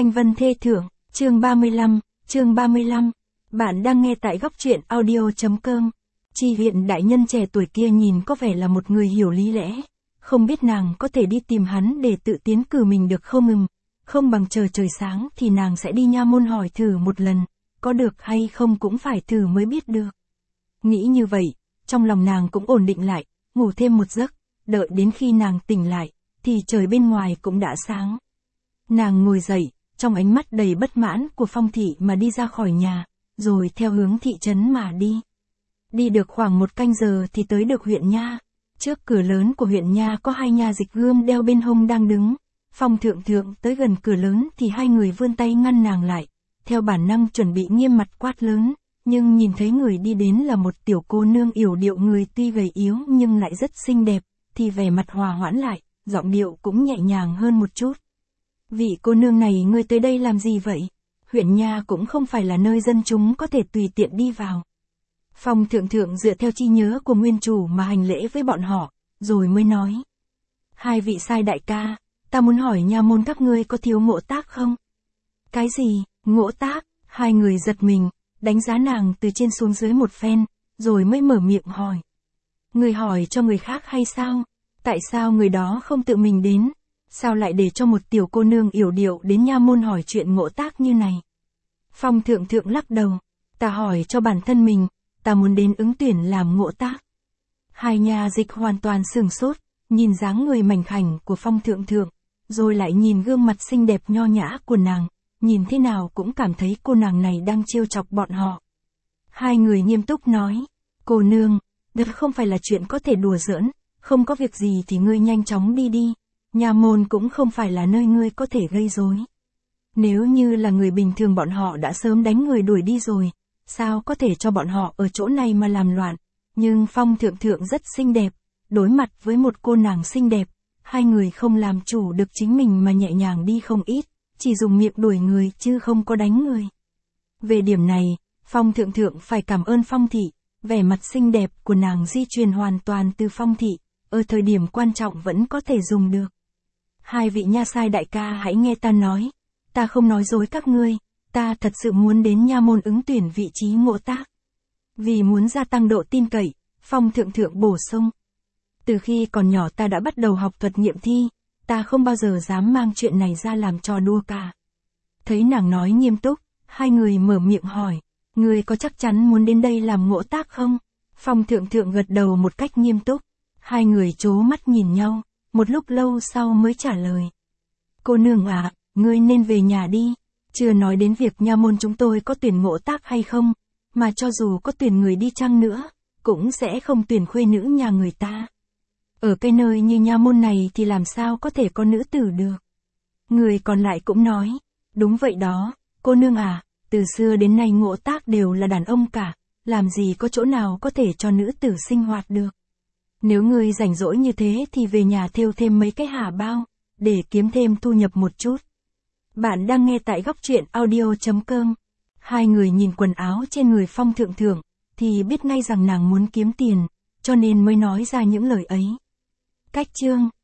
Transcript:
Thanh Vân Thê Thượng, chương 35. Bạn đang nghe tại góc truyện audio.com. Chi Viện đại nhân trẻ tuổi kia nhìn có vẻ là một người hiểu lý lẽ. Không biết nàng có thể đi tìm hắn để tự tiến cử mình được không? Không bằng chờ trời sáng thì nàng sẽ đi nha môn hỏi thử một lần. Có được hay không cũng phải thử mới biết được. Nghĩ như vậy, trong lòng nàng cũng ổn định lại, ngủ thêm một giấc. Đợi đến khi nàng tỉnh lại, thì trời bên ngoài cũng đã sáng. Nàng ngồi dậy, trong ánh mắt đầy bất mãn của Phong thị mà đi ra khỏi nhà, rồi theo hướng thị trấn mà đi. Đi được khoảng 1 canh giờ thì tới được huyện nha. Trước cửa lớn của huyện nha có 2 nha dịch gươm đeo bên hông đang đứng. Phong thượng tới gần cửa lớn thì 2 người vươn tay ngăn nàng lại. Theo bản năng chuẩn bị nghiêm mặt quát lớn, nhưng nhìn thấy người đi đến là một tiểu cô nương yểu điệu, người tuy gầy yếu nhưng lại rất xinh đẹp, thì vẻ mặt hòa hoãn lại, giọng điệu cũng nhẹ nhàng hơn một chút. Vị cô nương này, ngươi tới đây làm gì vậy? Huyện nha cũng không phải là nơi dân chúng có thể tùy tiện đi vào. Phong thượng dựa theo chi nhớ của nguyên chủ mà hành lễ với bọn họ, rồi mới nói. 2 vị sai đại ca, ta muốn hỏi nha môn các ngươi có thiếu ngộ tác không? Cái gì, ngộ tác? 2 người giật mình, đánh giá nàng từ trên xuống dưới một phen, rồi mới mở miệng hỏi. Người hỏi cho người khác hay sao? Tại sao người đó không tự mình đến? Sao lại để cho một tiểu cô nương yểu điệu đến nha môn hỏi chuyện ngộ tác như này? Phong thượng lắc đầu. Ta hỏi cho bản thân mình, ta muốn đến ứng tuyển làm ngộ tác. 2 nha dịch hoàn toàn sửng sốt, nhìn dáng người mảnh khảnh của Phong thượng, rồi lại nhìn gương mặt xinh đẹp nho nhã của nàng, nhìn thế nào cũng cảm thấy cô nàng này đang trêu chọc bọn họ. 2 người nghiêm túc nói, cô nương, đó không phải là chuyện có thể đùa giỡn, không có việc gì thì ngươi nhanh chóng đi. Nha môn cũng không phải là nơi ngươi có thể gây rối. Nếu như là người bình thường bọn họ đã sớm đánh người đuổi đi rồi, sao có thể cho bọn họ ở chỗ này mà làm loạn. Nhưng Phong thượng rất xinh đẹp, đối mặt với một cô nàng xinh đẹp, 2 người không làm chủ được chính mình mà nhẹ nhàng đi không ít, chỉ dùng miệng đuổi người chứ không có đánh người. Về điểm này, Phong thượng phải cảm ơn Phong thị, vẻ mặt xinh đẹp của nàng di truyền hoàn toàn từ Phong thị, ở thời điểm quan trọng vẫn có thể dùng được. 2 vị nha sai đại ca, hãy nghe ta nói, ta không nói dối các ngươi, ta thật sự muốn đến nha môn ứng tuyển vị trí ngộ tác. Vì muốn gia tăng độ tin cậy, Phong thượng bổ sung. Từ khi còn nhỏ ta đã bắt đầu học thuật nghiệm thi, ta không bao giờ dám mang chuyện này ra làm trò đùa cả. Thấy nàng nói nghiêm túc, 2 người mở miệng hỏi, ngươi có chắc chắn muốn đến đây làm ngộ tác không? Phong thượng gật đầu một cách nghiêm túc. 2 người trố mắt nhìn nhau, một lúc lâu sau mới trả lời. Cô nương à, ngươi nên về nhà đi, chưa nói đến việc nha môn chúng tôi có tuyển ngộ tác hay không, mà cho dù có tuyển người đi chăng nữa, cũng sẽ không tuyển khuê nữ nhà người ta. Ở cái nơi như nha môn này thì làm sao có thể có nữ tử được. Người còn lại cũng nói, đúng vậy đó, cô nương à, từ xưa đến nay ngộ tác đều là đàn ông cả, làm gì có chỗ nào có thể cho nữ tử sinh hoạt được. Nếu ngươi rảnh rỗi như thế thì về nhà thêu thêm mấy cái hà bao, để kiếm thêm thu nhập một chút. Bạn đang nghe tại góc truyện audio.com. 2 người nhìn quần áo trên người Phong thượng thì biết ngay rằng nàng muốn kiếm tiền, cho nên mới nói ra những lời ấy. Cách chương